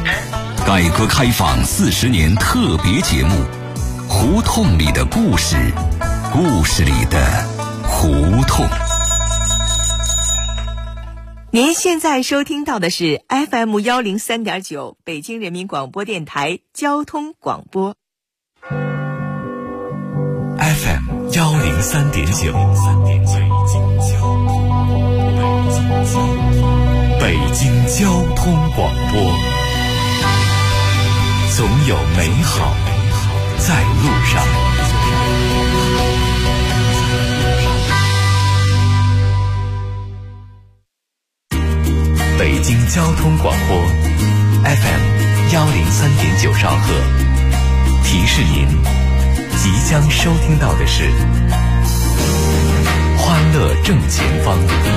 改革开放40年特别节目，胡同里的故事，故事里的胡同。 您现在收听到的是 FM 103.9北京人民广播电台交通广播。 FM 103.9，北京交通广播，总有美好在路上。北京交通广播 FM 103.9兆赫，提示您即将收听到的是欢乐正前方。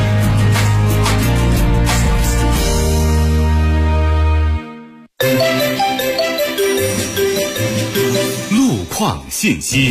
路况信息。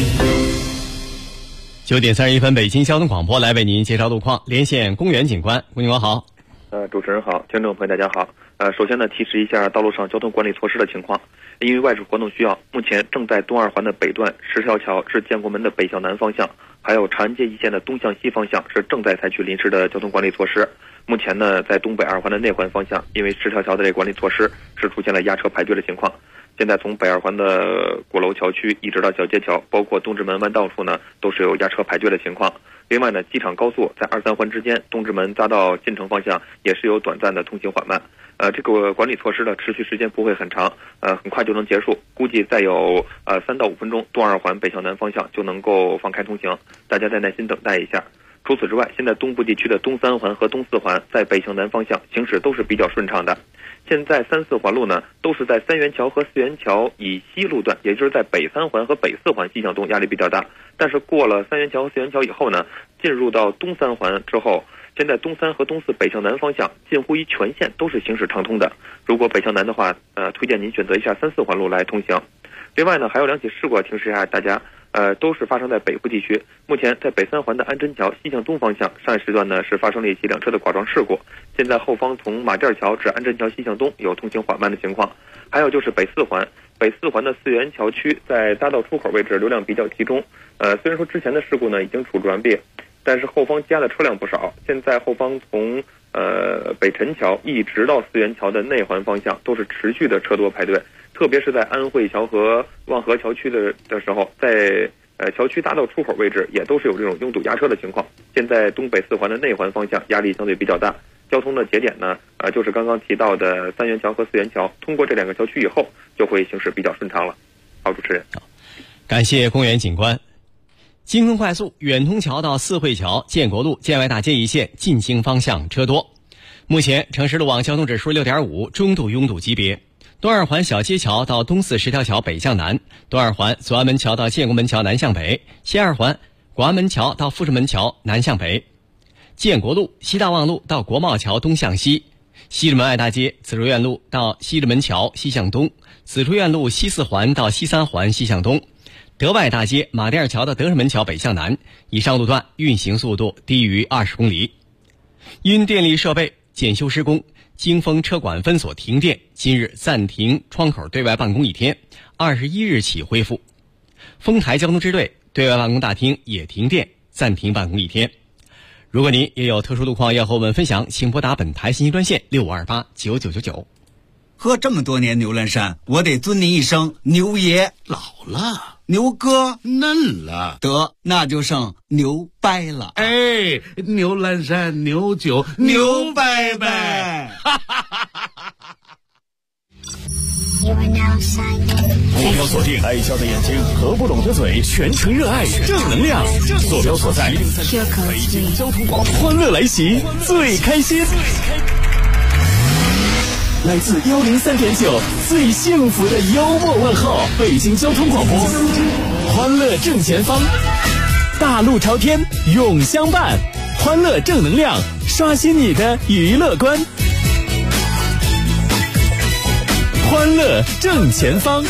9点31分，北京交通广播来为您介绍路况，连线公园警官。公警官好。 主持人好，听众朋友大家好。首先呢，提示一下道路上交通管理措施的情况。因为外出活动需要，目前正在东二环的北段10条桥至建国门的北向南方向，还有长安街一线的东向西方向是正在采取临时的交通管理措施。目前呢，在东北二环的内环方向，因为10条桥的这个管理措施是出现了压车排队的情况。现在从北二环的鼓楼桥区一直到小街桥，包括东直门弯道处呢，都是有压车排队的情况。另外呢，机场高速在2、3环之间，东直门匝道进城方向也是有短暂的通行缓慢。这个管理措施的持续时间不会很长，很快就能结束，估计再有3到5分钟，东二环北向南方向就能够放开通行，大家再耐心等待一下。除此之外，现在东部地区的东3环和东4环在北向南方向行驶都是比较顺畅的。现在3、4环路呢，都是在三元桥和四元桥以西路段，也就是在北3环和北4环西向东压力比较大。但是过了三元桥和四元桥以后呢，进入到东3环之后，现在东3和东4北向南方向近乎于全线都是行驶畅通的。如果北向南的话，推荐您选择一下3、4环路来通行。另外呢，还有2起事故提示一下大家，都是发生在北部地区。目前在北3环的安贞桥西向东方向，上一时段呢是发生了一起2车的剐撞事故。现在后方从马甸桥至安贞桥西向东有通行缓慢的情况。还有就是北4环，北4环的四元桥区在匝道出口位置流量比较集中。虽然说之前的事故呢已经处置完毕，但是后方加的车辆不少。现在后方从北辰桥一直到四元桥的内环方向都是持续的车多排队，特别是在安慧桥和望河桥区的时候，在桥区匝道出口位置也都是有这种拥堵压车的情况。现在东北4环的内环方向压力相对比较大，交通的节点呢，就是刚刚提到的三元桥和四元桥，通过这2个桥区以后就会行驶比较顺畅了。好，主持人。 感谢公园警官。京昆快速远通桥到四惠桥、建国路、建外大街一线进京方向车多。目前城市路网交通指数 6.5， 中度拥堵级别。东二环小街桥到东410条桥北向南，东二环左安门桥到建国门桥南向北，西二环广安门桥到富顺门桥南向北，建国路西大望路到国贸桥东向西，西直门爱大街紫竹院路到西直门桥西向东，紫竹院路西4环到西3环西向东，德外大街马甸桥到德胜门桥北向南，以上路段运行速度低于20公里。因电力设备检修施工，京丰车管分所停电，今日暂停窗口对外办公1天，21日起恢复。丰台交通支队对外办公大厅也停电，暂停办公1天。如果您也有特殊路况要和我们分享，请拨打本台信息专线65289999。 喝这么多年牛栏山，我得尊您一声牛爷。 老了， 牛哥嫩了， 得那就剩牛掰了。 哎，牛栏山牛酒牛掰掰。 目标锁定爱笑的眼睛和不拢的嘴，全程热爱正能量。坐标所在北京交通广播，欢乐来袭，最开心。来自103.9最幸福的幽默问候，北京交通广播，欢乐正前方，大路朝天永相伴，欢乐正能量，刷新你的娱乐观。欢乐正前方，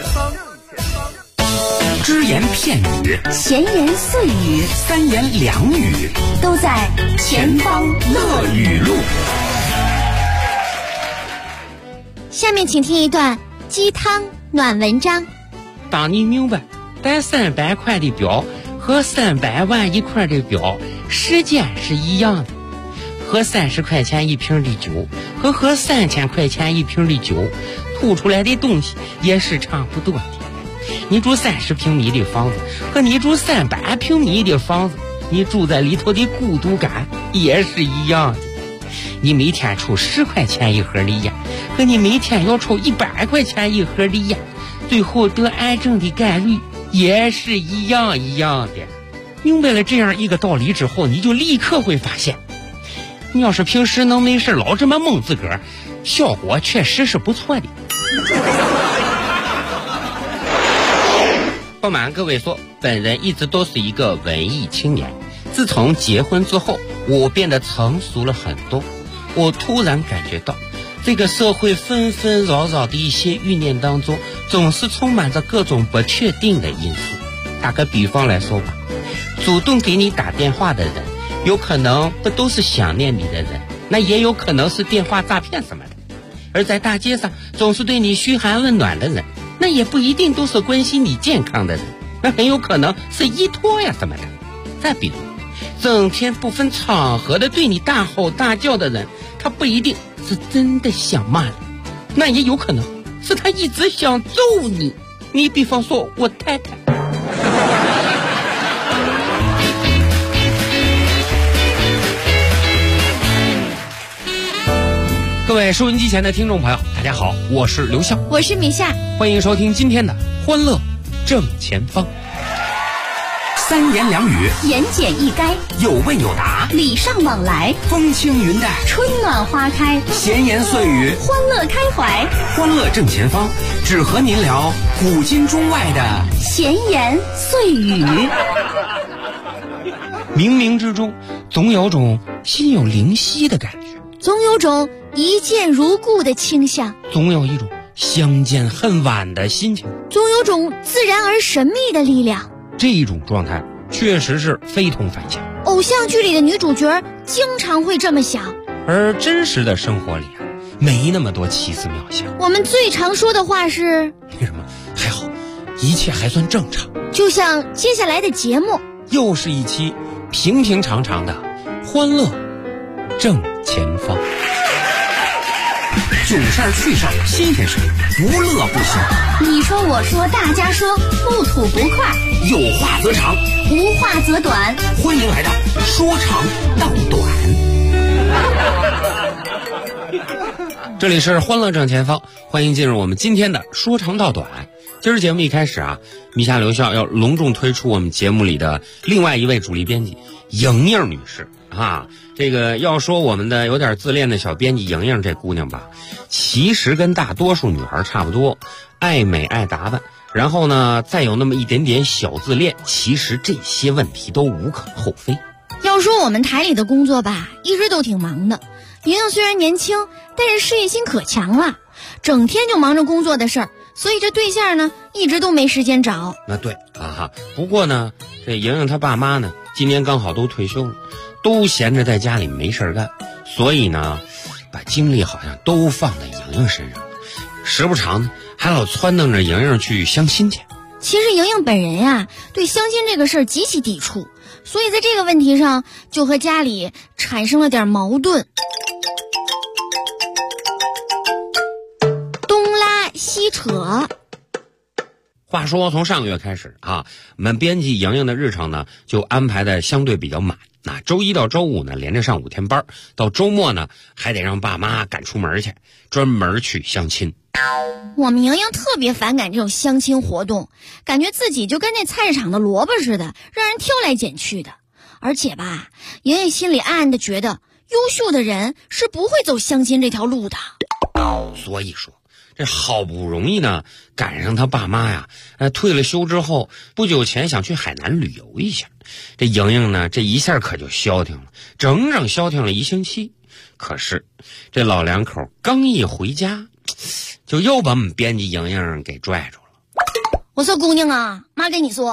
只言片语， 闲言碎语， 三言两语， 都在前方乐语录。 下面请听一段鸡汤暖文章。 当你明白带300块的表和300万一块的表时间是一样的，喝30块钱一瓶的酒和喝3000块钱一瓶的酒吐出来的东西也是差不多的。你住30平米的房子和你住300平米的房子，你住在里头的孤独感也是一样的。你每天抽10块钱一盒的烟和你每天要抽100块钱一盒的烟，最后得癌症的概率也是一样的。明白了这样一个道理之后，你就立刻会发现，你要是平时能没事老这么蒙自个儿，效果确实是不错的。不瞒各位说，本人一直都是一个文艺青年，自从结婚之后，我变得成熟了很多。我突然感觉到，这个社会纷纷扰扰的一些欲念当中，总是充满着各种不确定的因素。打个比方来说吧，主动给你打电话的人，有可能不都是想念你的人，那也有可能是电话诈骗什么的。而在大街上总是对你嘘寒问暖的人，那也不一定都是关心你健康的人，那很有可能是依托呀什么的。再比如，整天不分场合的对你大吼大叫的人，他不一定是真的想骂你，那也有可能是他一直想揍你。你比方说我太太。各位收音机前的听众朋友，大家好，我是刘笑， 我是米夏， 欢迎收听今天的欢乐正前方。 3言2语， 言简意赅， 有问有答， 礼尚往来， 风轻云淡， 春暖花开， 闲言碎语， 欢乐开怀。 欢乐正前方，只和您聊古今中外的闲言碎语。 冥冥之中总有种心有灵犀的感觉， 总有种一见如故的倾向， 总有一种相见恨晚的心情， 总有种自然而神秘的力量。 这一种状态确实是非同凡响。 偶像剧里的女主角经常会这么想， 而真实的生活里啊，没那么多奇思妙想。 我们最常说的话是为什么？还好，一切还算正常。 就像接下来的节目， 又是一期平平常常的欢乐正前方。 囧事儿趣事儿新鲜事儿，无乐不休。 你说我说大家说，不吐不快， 有话则长， 无话则短。 欢迎来到说长道短。 这里是欢乐正前方，欢迎进入我们今天的说长道短。今儿节目一开始啊，米夏刘笑要隆重推出我们节目里的另外一位主力编辑莹莹女士啊。这个要说我们的有点自恋的小编辑莹莹这姑娘吧，其实跟大多数女孩差不多，爱美爱打扮，然后呢再有那么一点点小自恋，其实这些问题都无可厚非。 要说我们台里的工作吧，一直都挺忙的。莹莹虽然年轻，但是事业心可强了，整天就忙着工作的事儿，所以这对象呢一直都没时间找。 那对啊哈，不过呢这莹莹她爸妈呢今年刚好都退休了，都闲着在家里没事干，所以呢把精力好像都放在莹莹身上，时不常呢还老撺掇着莹莹去相亲去。 其实莹莹本人呀，对相亲这个事儿极其抵触，所以在这个问题上就和家里产生了点矛盾，东拉西扯。 话说从上个月开始啊，我们编辑莹莹的日程呢就安排的相对比较满。那周一到周五呢连着上5天班，到周末呢还得让爸妈赶出门去，专门去相亲。 我们莹莹特别反感这种相亲活动，感觉自己就跟那菜市场的萝卜似的，让人挑来拣去的。而且吧，莹莹心里暗暗的觉得，优秀的人是不会走相亲这条路的。 所以说这好不容易呢赶上他爸妈呀退了休之后，不久前想去海南旅游一下，这莹莹呢这一下可就消停了，整整消停了1星期。可是这老两口刚一回家，就又把我们编辑莹莹给拽住了。 我说姑娘啊，妈跟你说啊，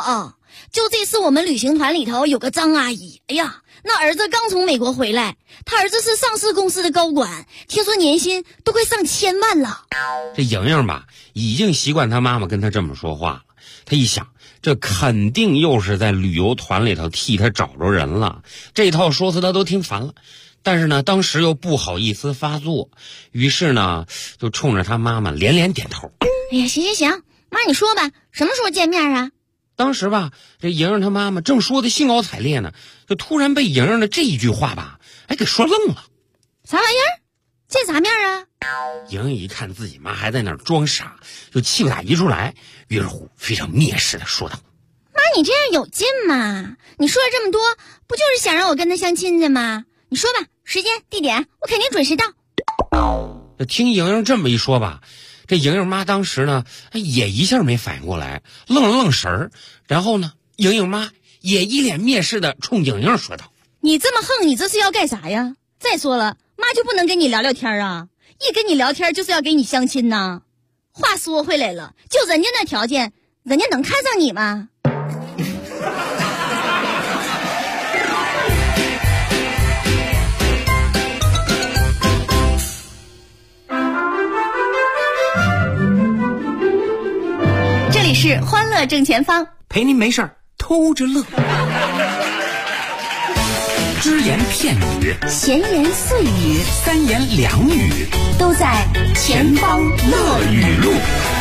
就这次我们旅行团里头有个张阿姨，哎呀，那儿子刚从美国回来，他儿子是上市公司的高管，听说年薪都快上千万了。 这莹莹吧，已经习惯他妈妈跟他这么说话了。他一想，这肯定又是在旅游团里头替他找着人了，这套说辞他都听烦了。但是呢，当时又不好意思发作，于是呢，就冲着他妈妈连连点头。 哎呀，行，妈你说吧，什么时候见面啊？ 当时吧，这莹莹她妈妈正说的兴高采烈呢，就突然被莹莹的这一句话吧，给说愣了。 啥玩意儿？见啥面啊？ 莹莹一看自己妈还在那儿装傻，就气不打一处来，于是乎非常蔑视的说道：“ 妈，你这样有劲吗？你说了这么多，不就是想让我跟他相亲的吗？你说吧，时间地点，我肯定准时到。” 听莹莹这么一说吧，这莹莹妈当时呢也一下没反应过来，愣了愣神儿，然后呢，莹莹妈也一脸蔑视的冲莹莹说道：“ 你这么横，你这是要干啥呀？再说了，妈就不能跟你聊聊天啊？一跟你聊天就是要给你相亲呐。话说回来了，就人家那条件，人家能看上你吗？”这里是欢乐正前方， 陪您没事偷着乐。只言片语， 闲言碎语， 三言两语， 都在前方乐语录。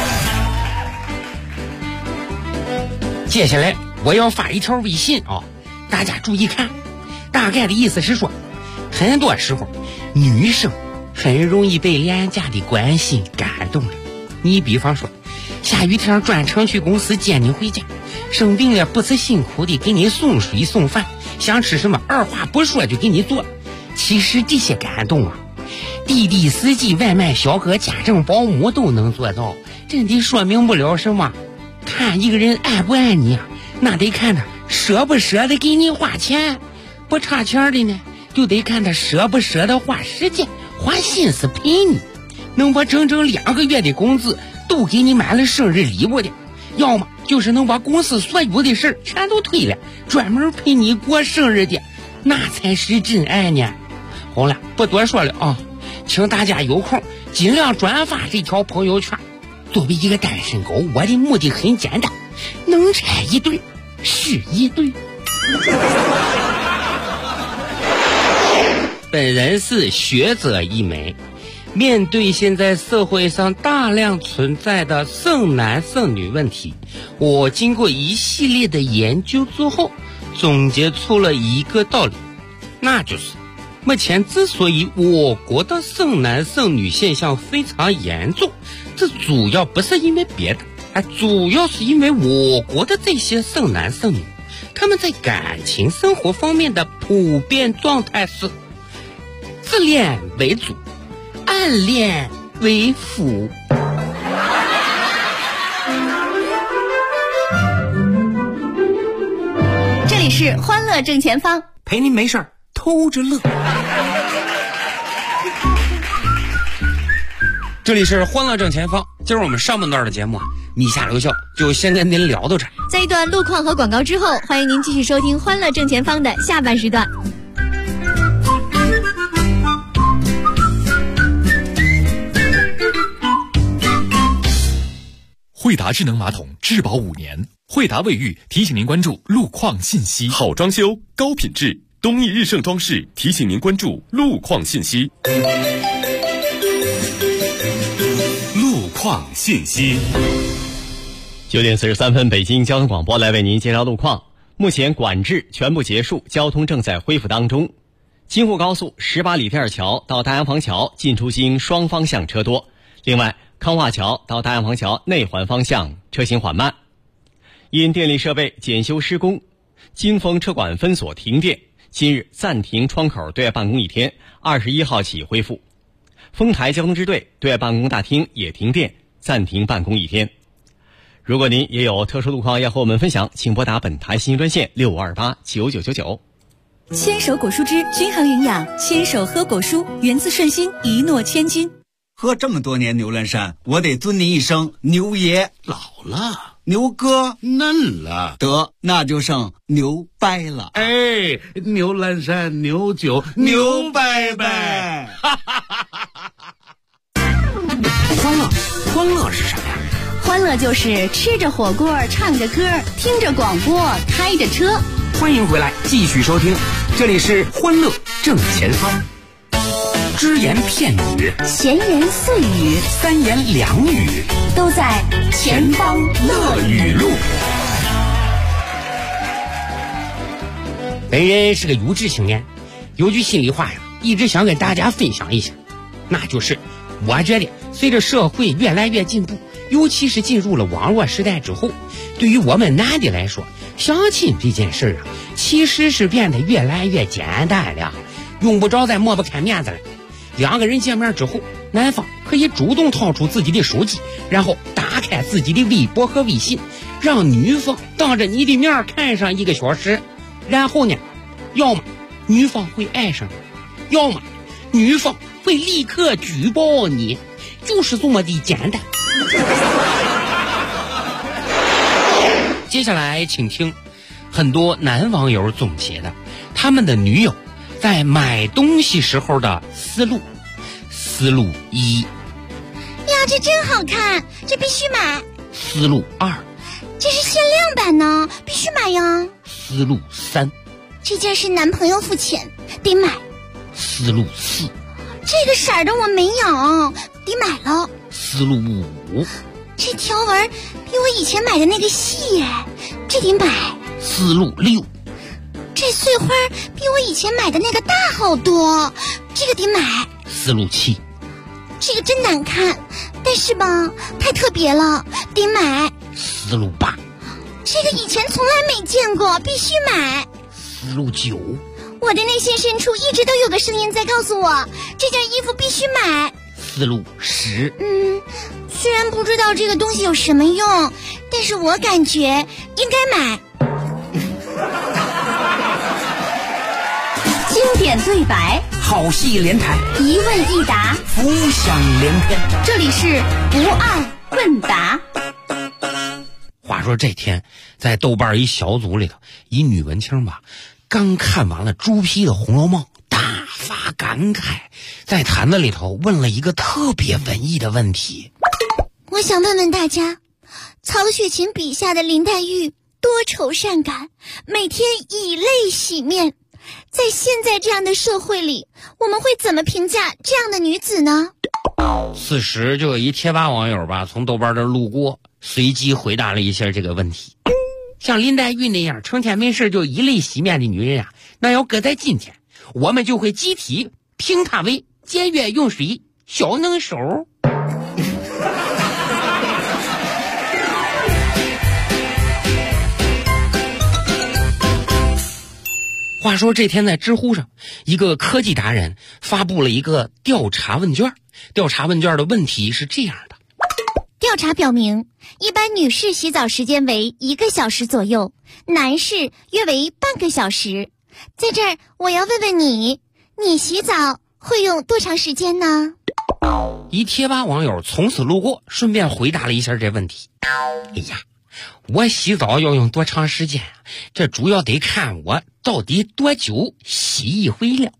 接下来我要发一条微信啊，大家注意看，大概的意思是说，很多时候女生很容易被廉价的关心感动了。你比方说，下雨天专程去公司接你回家，生病了不辞辛苦的给你送水送饭，想吃什么二话不说就给你做。其实这些感动啊，滴滴司机、外卖小哥、家政保姆都能做到，真的说明不了什么。看一个人爱不爱你啊，那得看他舍不舍得给你花钱。不差钱的呢，就得看他舍不舍得花时间花心思陪你。能把整整2个月的工资都给你买了生日礼物的，要么就是能把公司所有的事全都推了，专门陪你过生日的，那才是真爱呢。好了，不多说了啊，请大家有空尽量转发这条朋友圈。作为一个单身狗，我的目的很简单，能拆一对是一对。本人是学者一枚，面对现在社会上大量存在的剩男剩女问题，我经过一系列的研究之后，总结出了一个道理，那就是目前之所以我国的剩男剩女现象非常严重，这主要不是因为别的，主要是因为我国的这些剩男剩女，他们在感情生活方面的普遍状态是自恋为主，暗恋为辅。 这里是欢乐正前方， 陪您没事偷着乐。 这里是欢乐正前方，今儿我们上半段的节目米下留校就先跟您聊到这儿。 在一段路况和广告之后，欢迎您继续收听欢乐正前方的下半时段。 惠达智能马桶质保5年，惠达卫浴提醒您关注路况信息。 好装修，高品质，东益日盛装饰提醒您关注路况信息。路况信息。 9点43分，北京交通广播来为您介绍路况。目前管制全部结束，交通正在恢复当中。京沪高速18里店桥到大洋坊桥进出京双方向车多，另外康化桥到大洋坊桥内环方向车行缓慢。因电力设备检修施工，金丰车管分所停电，今日暂停窗口对外办公1天，21号起恢复。丰台交通支队对外办公大厅也停电，暂停办公1天。如果您也有特殊路况要和我们分享，请拨打本台信息专线65289999。 牵手果蔬汁均衡营养，牵手喝果蔬，源自顺心，一诺千金。 喝这么多年牛栏山，我得尊您一声牛爷。 老了牛哥嫩了， 得那就剩牛掰了。 哎，牛栏山，牛酒，牛掰掰。 欢乐是什么呀？ 欢乐就是吃着火锅，唱着歌，听着广播，开着车。 欢迎回来，继续收听，这里是欢乐正前方。只言片语， 闲言碎语， 三言两语， 都在前方乐语录。 本人是个有志青年，有句心里话呀，一直想跟大家分享一下，那就是我觉得随着社会越来越进步，尤其是进入了网络时代之后，对于我们男的来说，相亲这件事啊，其实是变得越来越简单了，用不着再抹不开面子了。两个人见面之后，男方可以主动掏出自己的手机，然后打开自己的微博和微信，让女方当着你的面看上1个小时，然后呢，要么女方会爱上你，要么女方会立刻举报你，就是这么的简单。接下来请听很多男网友总结的他们的女友在买东西时候的思路。思路1， 呀，这真好看，这必须买。 思路2， 这是限量版呢，必须买呀。 思路3， 这件是男朋友付钱，得买。 思路4， 这个色儿的我没有，得买了。 思路5， 这条纹比我以前买的那个细耶，这得买。 思路6， 这碎花比我以前买的那个大好多，这个得买。 思路7， 这个真难看，但是吧，太特别了，得买。 思路8， 这个以前从来没见过，必须买。 思路9， 我的内心深处一直都有个声音在告诉我，这件衣服必须买。 思路10， 虽然不知道这个东西有什么用，但是我感觉应该买。 经典对白， 好戏连台， 一问一答， 浮想联翩。 这里是不二问答。 话说这天在豆瓣一小组里头，一女文青吧，刚看完了猪皮的《红楼梦》，大发感慨，在坛子里头问了一个特别文艺的问题。 我想问问大家，曹雪芹笔下的林黛玉多愁善感，每天以泪洗面，在现在这样的社会里，我们会怎么评价这样的女子呢？ 此时就有一贴吧网友吧从豆瓣这路过，随机回答了一下这个问题。像林黛玉那样成天没事就以泪洗面的女人啊，那要搁在今天，我们就会集体评她为节约用水小能手。话说这天在知乎上，一个科技达人发布了一个调查问卷。调查问卷的问题是这样的： 调查表明，一般女士洗澡时间为1个小时左右，男士约为半个小时。在这儿我要问问你，你洗澡会用多长时间呢？ 一贴吧网友从此路过，顺便回答了一下这问题。哎呀，我洗澡要用多长时间啊？这主要得看我到底多久洗一回了。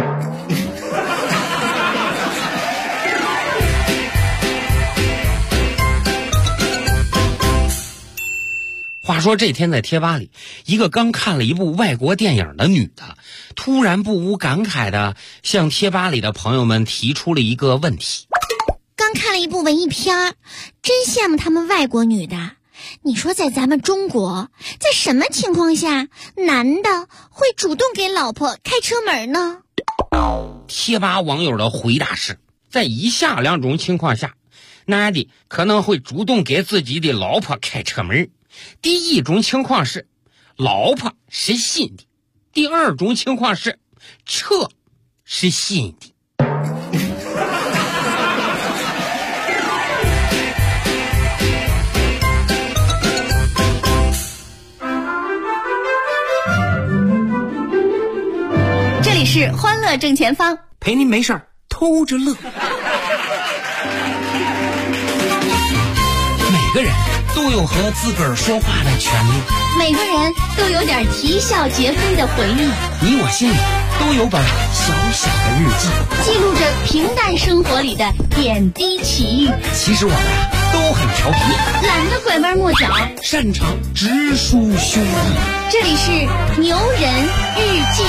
话说这天在贴吧里，一个刚看了一部外国电影的女的，突然不无感慨的向贴吧里的朋友们提出了一个问题。 刚看了一部文艺片，真羡慕他们外国女的。你说在咱们中国，在什么情况下男的会主动给老婆开车门呢？ 贴吧网友的回答是，在以下2种情况下，男的可能会主动给自己的老婆开车门。第一种情况是老婆是新的，第二种情况是车是新的。 这里是欢乐正前方， 陪您没事儿偷着乐。 每个人都有和自个儿说话的权利， 每个人都有点啼笑皆非的回忆， 你我心里都有本小小的日记， 记录着平淡生活里的点滴奇遇。 其实我们都很调皮， 懒得拐弯抹角， 擅长直抒胸臆。 这里是牛人日记。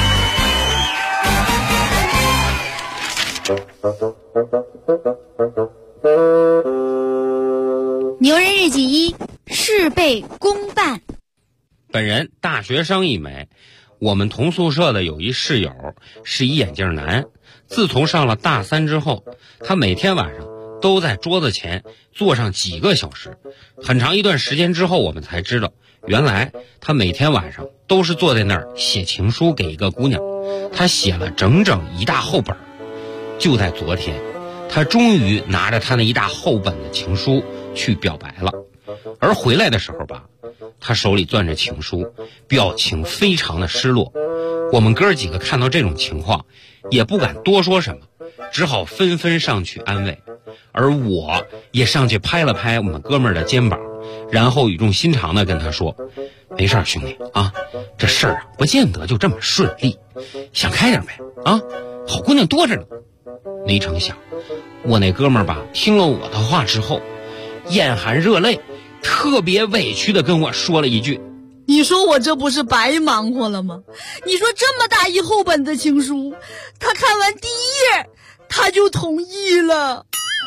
牛人日记1，事倍功半。 本人大学生一枚，我们同宿舍的有一室友是一眼镜男。自从上了大3之后，他每天晚上都在桌子前坐上几个小时。很长一段时间之后，我们才知道，原来他每天晚上都是坐在那儿写情书给一个姑娘。他写了整整一大厚本。就在昨天，他终于拿着他那一大厚本的情书去表白了。而回来的时候吧，他手里攥着情书，表情非常的失落。我们哥几个看到这种情况，也不敢多说什么，只好纷纷上去安慰。而我也上去拍了拍我们哥们儿的肩膀，然后语重心长地跟他说：“没事儿，兄弟啊，这事儿啊不见得就这么顺利，想开点呗啊，好姑娘多着呢。”没成想，我那哥们儿吧，听了我的话之后，眼含热泪，特别委屈地跟我说了一句：“ 你说我这不是白忙活了吗？你说这么大一厚本的情书，他看完第1页，他就同意了。”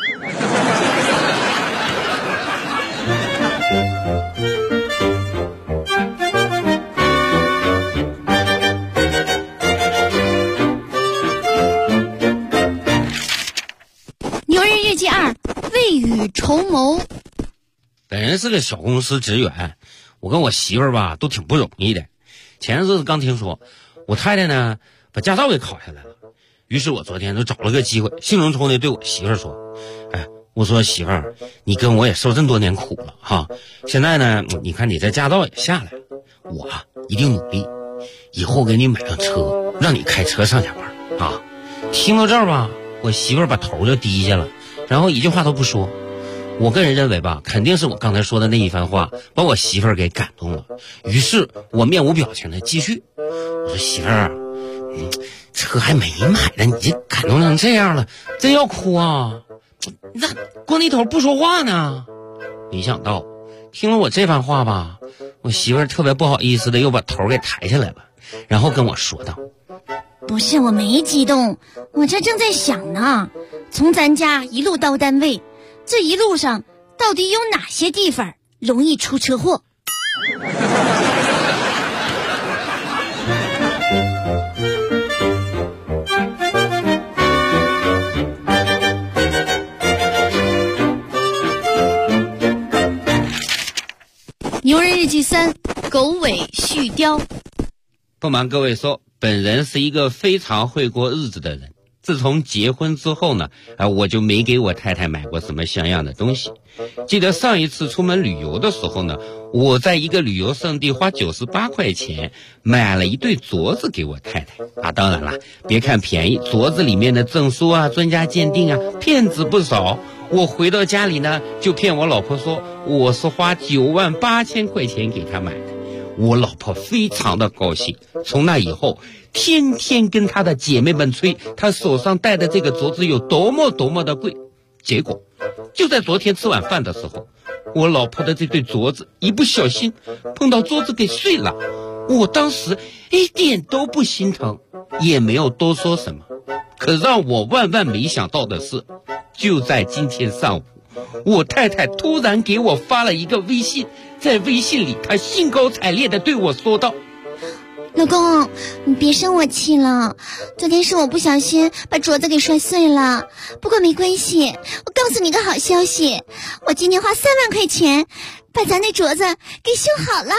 牛人日记2，未雨绸缪。 本人是个小公司职员，我跟我媳妇儿吧都挺不容易的。前日子刚听说我太太呢把驾照给考下来了，于是我昨天就找了个机会，兴冲冲的对我媳妇儿说：“哎，我说媳妇儿，你跟我也受这么多年苦了哈，现在呢，你看你这驾照也下来了，我一定努力，以后给你买辆车，让你开车上下班啊。”听到这儿吧，我媳妇儿把头就低下了，然后一句话都不说。我个人认为吧，肯定是我刚才说的那一番话把我媳妇儿给感动了。于是我面无表情的继续，我说：“媳妇儿，车还没买呢，你这感动成这样了，真要哭啊？你咋光那头不说话呢？”没想到听了我这番话吧，我媳妇儿特别不好意思的又把头给抬下来了，然后跟我说道：“ 不是，我没激动，我这正在想呢，从咱家一路到单位，这一路上到底有哪些地方容易出车祸？”牛人日记3，狗尾续貂。 不瞒各位说，本人是一个非常会过日子的人。自从结婚之后呢，我就没给我太太买过什么像样的东西。记得上一次出门旅游的时候呢，我在一个旅游胜地花98块钱买了一对镯子给我太太啊。当然了，别看便宜，镯子里面的证书啊、专家鉴定啊，骗子不少。我回到家里呢，就骗我老婆说我是花98000块钱给她买的。我老婆非常的高兴，从那以后天天跟她的姐妹们吹她手上戴的这个镯子有多么多么的贵。结果就在昨天吃晚饭的时候，我老婆的这对镯子一不小心碰到桌子给碎了。我当时一点都不心疼，也没有多说什么。可让我万万没想到的是，就在今天上午，我太太突然给我发了一个微信，在微信里她兴高采烈地对我说道：“ 老公，你别生我气了，昨天是我不小心把镯子给摔碎了，不过没关系，我告诉你个好消息，我今天花3万块钱把咱那镯子给修好了。”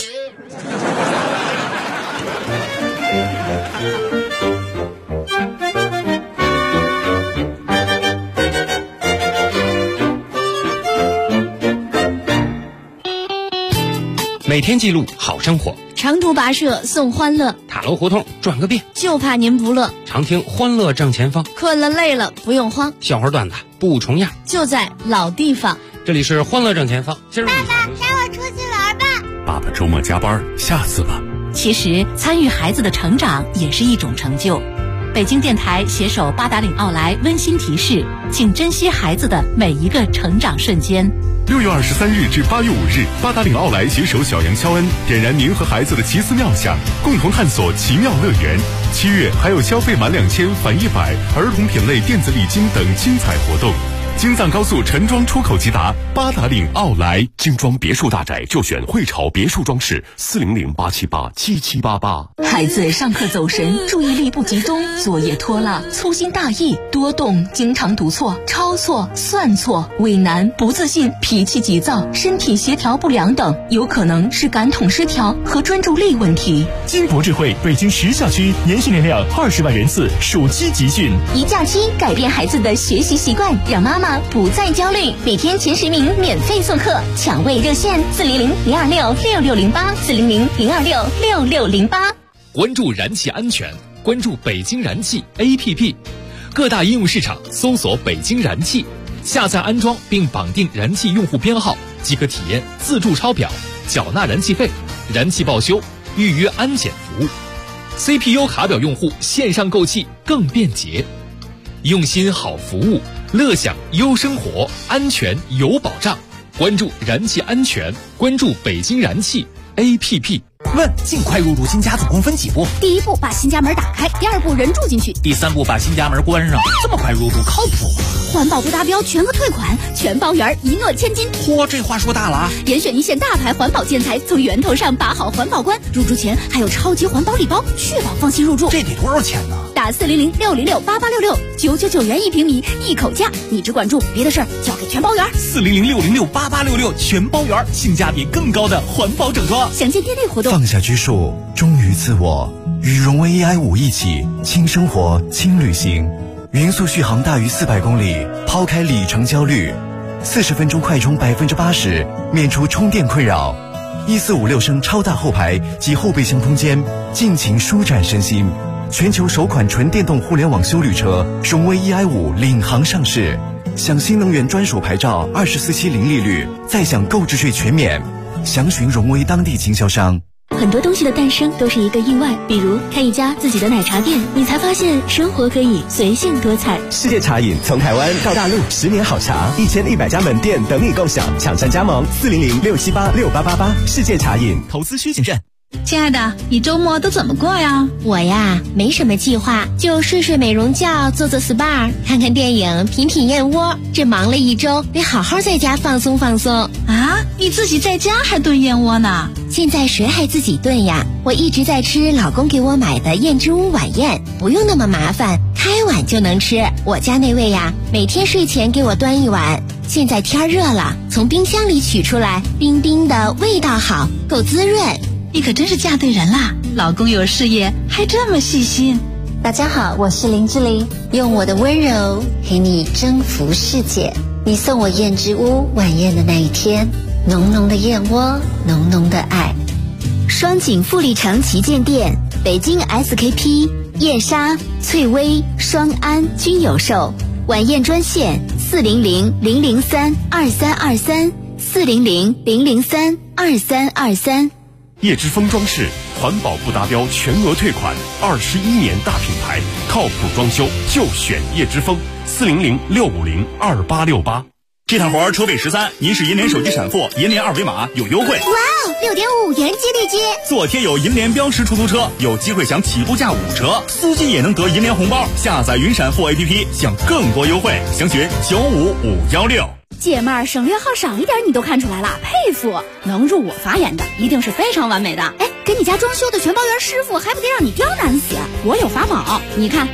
每天记录好生活， 长途跋涉送欢乐， 塔楼胡同转个遍， 就怕您不乐。 常听欢乐正前方， 困了累了不用慌， 笑话段子不重样， 就在老地方。 这里是欢乐正前方。 爸爸，带我出去玩吧。 爸爸周末加班，下次吧。 其实参与孩子的成长也是一种成就。北京电台携手八达岭奥莱温馨提示，请珍惜孩子的每一个成长瞬间。 6月23日至8月5日，八达岭奥莱携手小杨肖恩，点燃您和孩子的奇思妙想，共同探索奇妙乐园。7月还有消费满2000返100，儿童品类电子礼金等精彩活动。京藏高速陈庄出口即达，八达岭奥莱。精装别墅大宅就选汇潮别墅装饰，400-878-7788。 孩子上课走神，注意力不集中，作业拖拉，粗心大意，多动，经常读错、抄错、算错，畏难、不自信，脾气急躁，身体协调不良等，有可能是感统失调和专注力问题。 金博智慧北京10校区年训练量20万人次，暑期集训。 一假期改变孩子的学习习惯，让妈妈不再焦虑，每天前10名免费送课，抢位热线400-026-6608，400-026-6608。 关注燃气安全，关注北京燃气 APP， 各大应用市场搜索北京燃气，下载安装并绑定燃气用户编号，即可体验自助抄表、缴纳燃气费、燃气报修、预约安检服务。CPU 卡表用户线上购气更便捷，用心好服务，乐享优生活，安全有保障。关注燃气安全，关注北京燃气 APP。 问：尽快入住新家总共分几步？ 第1步把新家门打开，第2步人住进去， 第3步把新家门关上。这么快入住靠谱吗？ 环保不达标全额退款，全包圆，一诺千金。 嚯，这话说大了啊！ 严选一线大牌环保建材，从源头上把好环保关。入住前还有超级环保礼包，确保放心入住。 这得多少钱呢？ 打400-606-8866 ，999元1平米，一口价。你只管住，别的事儿交给全包圆。 400-606-8866，全包圆，性价比更高的环保整装。 详见店内活动。 放下拘束，忠于自我，与荣威 AI5一起轻生活、轻旅行。匀速续航大于400公里，抛开里程焦虑，40分钟快充80%，免除充电困扰。1456升超大后排及后备箱空间，尽情舒展身心。全球首款纯电动互联网休旅车荣威 EI5领航上市，享新能源专属牌照，24期零利率，再享购置税全免。详询荣威当地经销商。 很多东西的诞生都是一个意外，比如开一家自己的奶茶店，你才发现生活可以随性多彩。 世界茶饮从台湾到大陆，10年好茶，1100家门店等你共享，抢占加盟400-678-6888。世界茶饮， 投资需谨慎。 亲爱的，你周末都怎么过呀？ 我呀，没什么计划，就睡睡美容觉，做做 SPA， 看看电影，品品燕窝。这忙了一周，得好好在家放松放松。 啊，你自己在家还炖燕窝呢？ 现在谁还自己炖呀？我一直在吃老公给我买的燕之屋晚宴，不用那么麻烦，开碗就能吃。我家那位呀，每天睡前给我端一碗。现在天热了，从冰箱里取出来，冰冰的，味道好，够滋润。 你可真是嫁对人啦！老公有事业，还这么细心。 大家好，我是林志玲，用我的温柔陪你征服世界。你送我燕之屋晚宴的那一天，浓浓的燕窝，浓浓的爱。 双井富力城旗舰店，北京 SKP、燕莎、翠微、双安均有售。晚宴专线400-003-2323，400-003-2323。 叶之峰装饰，环保不达标全额退款，21年大品牌，靠谱装修就选叶之峰，400-650-2868。 这趟活车费13，您是银联手机闪付，银联二维码有优惠。 哇哦，6.5元激励金！ 坐贴有银联标识出租车，有机会享起步价5折，司机也能得银联红包。下载云闪付 APP， 享更多优惠，详询95516。 姐妹儿，省略号少一点你都看出来了，佩服！能入我法眼的，一定是非常完美的。哎，给你家装修的全包圆师傅，还不得让你刁难死？我有法宝，你看。